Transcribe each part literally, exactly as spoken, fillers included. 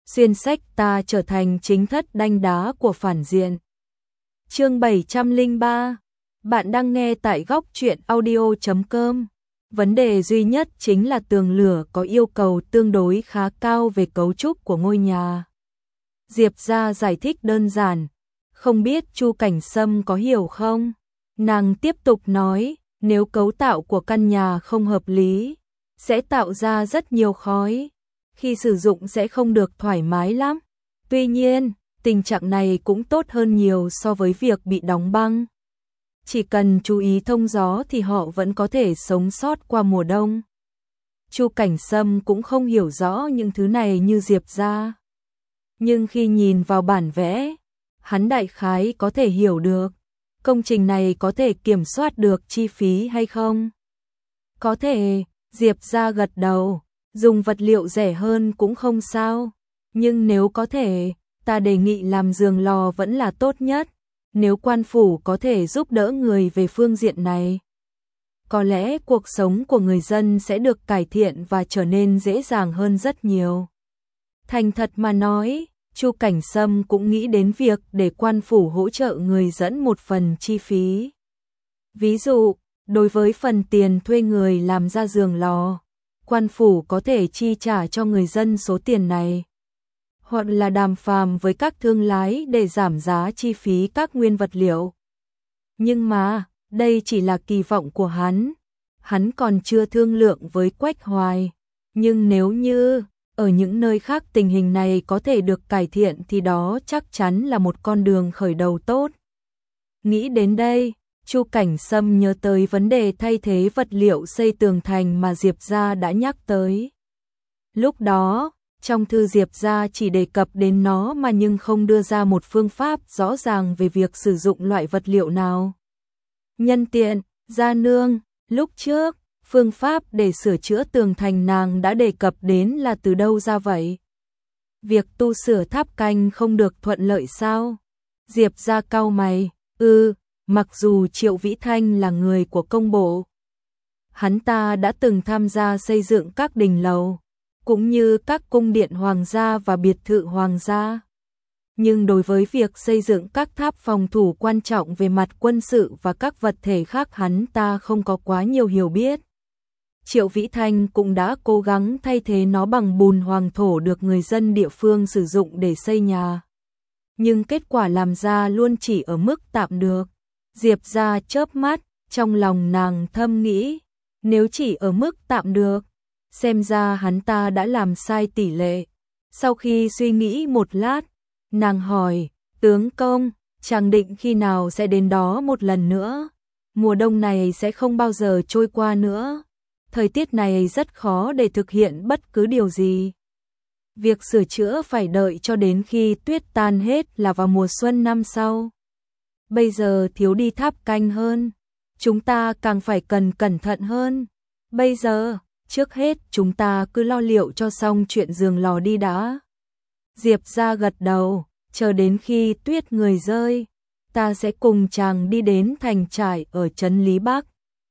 xuyên sách ta trở thành chính thất đanh đá của phản diện. Chương bảy trăm lẻ ba. Bạn đang nghe tại góc truyện audio chấm com. Vấn đề duy nhất chính là tường lửa có yêu cầu tương đối khá cao về cấu trúc của ngôi nhà. Diệp gia giải thích đơn giản, không biết Chu Cảnh Sâm có hiểu không? Nàng tiếp tục nói, nếu cấu tạo của căn nhà không hợp lý, sẽ tạo ra rất nhiều khói, khi sử dụng sẽ không được thoải mái lắm. Tuy nhiên, tình trạng này cũng tốt hơn nhiều so với việc bị đóng băng. Chỉ cần chú ý thông gió thì họ vẫn có thể sống sót qua mùa đông. Chu Cảnh Sâm cũng không hiểu rõ những thứ này như Diệp gia. Nhưng khi nhìn vào bản vẽ, hắn đại khái có thể hiểu được, công trình này có thể kiểm soát được chi phí hay không? Có thể, Diệp gia gật đầu, dùng vật liệu rẻ hơn cũng không sao, nhưng nếu có thể, ta đề nghị làm giường lò vẫn là tốt nhất, nếu quan phủ có thể giúp đỡ người về phương diện này. Có lẽ cuộc sống của người dân sẽ được cải thiện và trở nên dễ dàng hơn rất nhiều. Thành thật mà nói, Chu Cảnh Sâm cũng nghĩ đến việc để quan phủ hỗ trợ người dẫn một phần chi phí. Ví dụ, đối với phần tiền thuê người làm ra giường lò, quan phủ có thể chi trả cho người dân số tiền này. Hoặc là đàm phán với các thương lái để giảm giá chi phí các nguyên vật liệu. Nhưng mà, đây chỉ là kỳ vọng của hắn. Hắn còn chưa thương lượng với Quách Hoài. Nhưng nếu như ở những nơi khác tình hình này có thể được cải thiện thì đó chắc chắn là một con đường khởi đầu tốt. Nghĩ đến đây, Chu Cảnh Sâm nhớ tới vấn đề thay thế vật liệu xây tường thành mà Diệp gia đã nhắc tới. Lúc đó, trong thư Diệp gia chỉ đề cập đến nó mà nhưng không đưa ra một phương pháp rõ ràng về việc sử dụng loại vật liệu nào. Nhân tiện, gia nương, lúc trước, phương pháp để sửa chữa tường thành nàng đã đề cập đến là từ đâu ra vậy? Việc tu sửa tháp canh không được thuận lợi sao? Diệp gia cau mày, ư, mặc dù Triệu Vĩ Thanh là người của công bộ, hắn ta đã từng tham gia xây dựng các đình lầu, cũng như các cung điện hoàng gia và biệt thự hoàng gia. Nhưng đối với việc xây dựng các tháp phòng thủ quan trọng về mặt quân sự và các vật thể khác hắn ta không có quá nhiều hiểu biết. Triệu Vĩ Thanh cũng đã cố gắng thay thế nó bằng bùn hoàng thổ được người dân địa phương sử dụng để xây nhà. Nhưng kết quả làm ra luôn chỉ ở mức tạm được. Diệp gia chớp mắt, trong lòng nàng thầm nghĩ, nếu chỉ ở mức tạm được, xem ra hắn ta đã làm sai tỷ lệ. Sau khi suy nghĩ một lát, nàng hỏi, tướng công, chàng định khi nào sẽ đến đó một lần nữa? Mùa đông này sẽ không bao giờ trôi qua nữa. Thời tiết này rất khó để thực hiện bất cứ điều gì. Việc sửa chữa phải đợi cho đến khi tuyết tan hết là vào mùa xuân năm sau. Bây giờ thiếu đi tháp canh hơn, chúng ta càng phải cần cẩn thận hơn. Bây giờ, trước hết chúng ta cứ lo liệu cho xong chuyện giường lò đi đã. Diệp gia gật đầu, chờ đến khi tuyết người rơi, ta sẽ cùng chàng đi đến thành trại ở trấn Lý Bắc.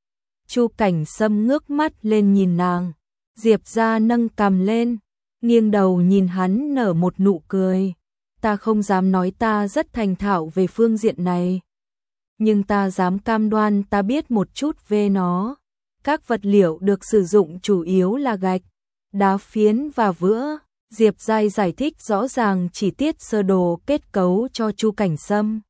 Chu Cảnh Sâm ngước mắt lên nhìn nàng, Diệp gia nâng cằm lên, nghiêng đầu nhìn hắn nở một nụ cười. Ta không dám nói ta rất thành thạo về phương diện này, nhưng ta dám cam đoan ta biết một chút về nó. Các vật liệu được sử dụng chủ yếu là gạch, đá phiến và vữa. Diệp Giai giải thích rõ ràng chi tiết sơ đồ kết cấu cho Chu Cảnh Sâm.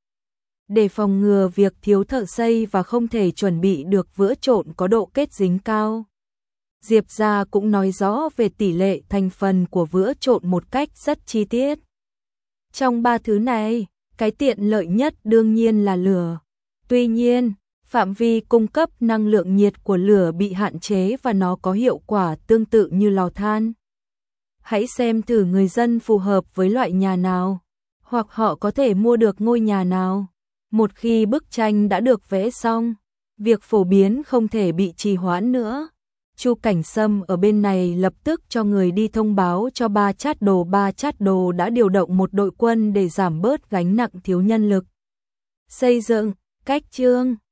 Để phòng ngừa việc thiếu thợ xây và không thể chuẩn bị được vữa trộn có độ kết dính cao. Diệp gia cũng nói rõ về tỷ lệ thành phần của vữa trộn một cách rất chi tiết. Trong ba thứ này, cái tiện lợi nhất đương nhiên là lửa. Tuy nhiên, phạm vi cung cấp năng lượng nhiệt của lửa bị hạn chế và nó có hiệu quả tương tự như lò than. Hãy xem thử người dân phù hợp với loại nhà nào, hoặc họ có thể mua được ngôi nhà nào. Một khi bức tranh đã được vẽ xong, việc phổ biến không thể bị trì hoãn nữa. Chu Cảnh Sâm ở bên này lập tức cho người đi thông báo cho Ba Chát Đồ. Ba Chát Đồ đã điều động một đội quân để giảm bớt gánh nặng thiếu nhân lực. Xây dựng, cách chương